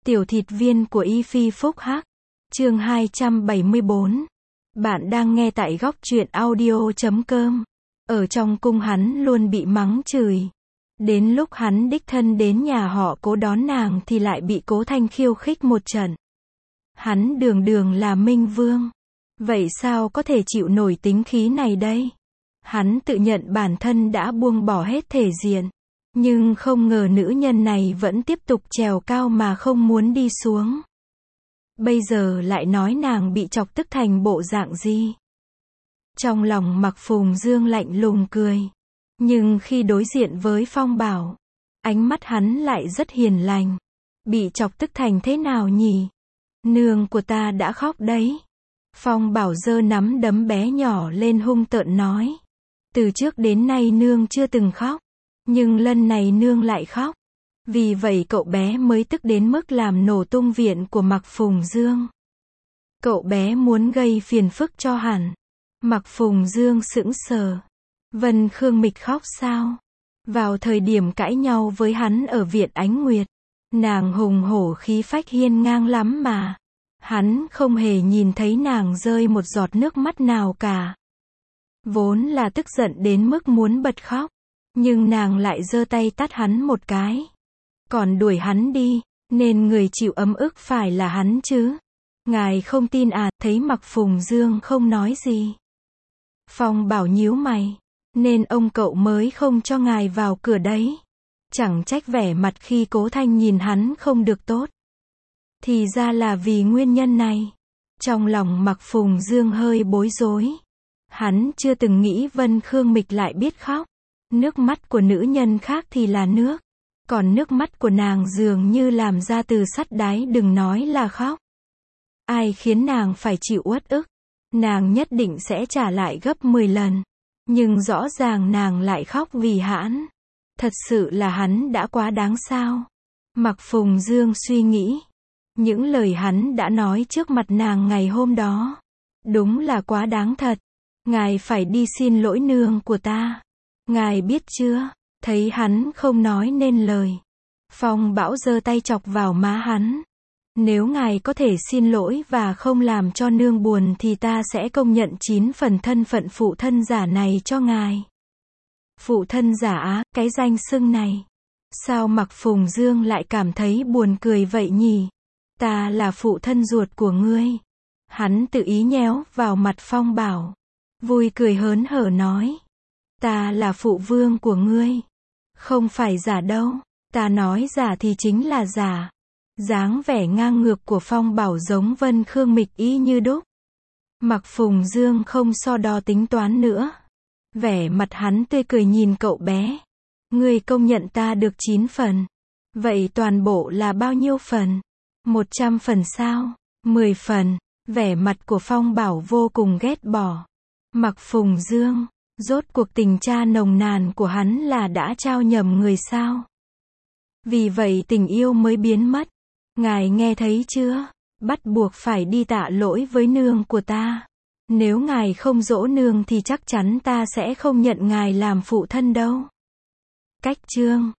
Tiểu thịt viên của Y Phi Phúc Hắc. Chương 274. Bạn đang nghe tại góc truyện audio.com. Ở trong cung hắn luôn bị mắng chửi. Đến lúc hắn đích thân đến nhà họ Cố đón nàng thì lại bị Cố Thanh khiêu khích một trận. Hắn đường đường là Minh Vương. Vậy sao có thể chịu nổi tính khí này đây? Hắn tự nhận bản thân đã buông bỏ hết thể diện. Nhưng không ngờ nữ nhân này vẫn tiếp tục trèo cao mà không muốn đi xuống. Bây giờ lại nói nàng bị chọc tức thành bộ dạng gì? Trong lòng Mặc Phùng Dương lạnh lùng cười. Nhưng khi đối diện với Phong Bảo, ánh mắt hắn lại rất hiền lành. Bị chọc tức thành thế nào nhỉ? Nương của ta đã khóc đấy. Phong Bảo giơ nắm đấm bé nhỏ lên hung tợn nói. Từ trước đến nay nương chưa từng khóc. Nhưng lần này nương lại khóc. Vì vậy cậu bé mới tức đến mức làm nổ tung viện của Mặc Phùng Dương. Cậu bé muốn gây phiền phức cho hẳn. Mặc Phùng Dương sững sờ. Vân Khương Mịch khóc sao? Vào thời điểm cãi nhau với hắn ở viện Ánh Nguyệt, nàng hùng hổ khí phách hiên ngang lắm mà. Hắn không hề nhìn thấy nàng rơi một giọt nước mắt nào cả. Vốn là tức giận đến mức muốn bật khóc. Nhưng nàng lại giơ tay tát hắn một cái. Còn đuổi hắn đi, nên người chịu ấm ức phải là hắn chứ. Ngài không tin à? Thấy Mặc Phùng Dương không nói gì. Phong Bảo nhíu mày. Nên ông cậu mới không cho ngài vào cửa đấy. Chẳng trách vẻ mặt khi Cố Thanh nhìn hắn không được tốt. Thì ra là vì nguyên nhân này. Trong lòng Mặc Phùng Dương hơi bối rối. Hắn chưa từng nghĩ Vân Khương Mịch lại biết khóc. Nước mắt của nữ nhân khác thì là nước. Còn nước mắt của nàng dường như làm ra từ sắt đáy, đừng nói là khóc. Ai khiến nàng phải chịu uất ức, nàng nhất định sẽ trả lại gấp 10 lần. Nhưng rõ ràng nàng lại khóc vì hãn. Thật sự là hắn đã quá đáng sao? Mặc Phùng Dương suy nghĩ. Những lời hắn đã nói trước mặt nàng ngày hôm đó. Đúng là quá đáng thật. Ngài phải đi xin lỗi nương của ta. Ngài biết chưa? Thấy hắn không nói nên lời. Phong Bảo giơ tay chọc vào má hắn. Nếu ngài có thể xin lỗi và không làm cho nương buồn thì ta sẽ công nhận 9 phần thân phận phụ thân giả này cho ngài. Phụ thân giả á, cái danh xưng này. Sao Mặc Phùng Dương lại cảm thấy buồn cười vậy nhỉ? Ta là phụ thân ruột của ngươi. Hắn tự ý nhéo vào mặt Phong Bảo. Vui cười hớn hở nói. Ta là phụ vương của ngươi. Không phải giả đâu. Ta nói giả thì chính là giả. Dáng vẻ ngang ngược của Phong Bảo giống Vân Khương Mịch y như đúc. Mặc Phùng Dương không so đo tính toán nữa. Vẻ mặt hắn tươi cười nhìn cậu bé. Ngươi công nhận ta được 9 phần. Vậy toàn bộ là bao nhiêu phần? 100 phần sao? 10 phần. Vẻ mặt của Phong Bảo vô cùng ghét bỏ. Mặc Phùng Dương. Rốt cuộc tình cha nồng nàn của hắn là đã trao nhầm người sao? Vì vậy tình yêu mới biến mất. Ngài nghe thấy chưa? Bắt buộc phải đi tạ lỗi với nương của ta. Nếu ngài không dỗ nương thì chắc chắn ta sẽ không nhận ngài làm phụ thân đâu. Cách chương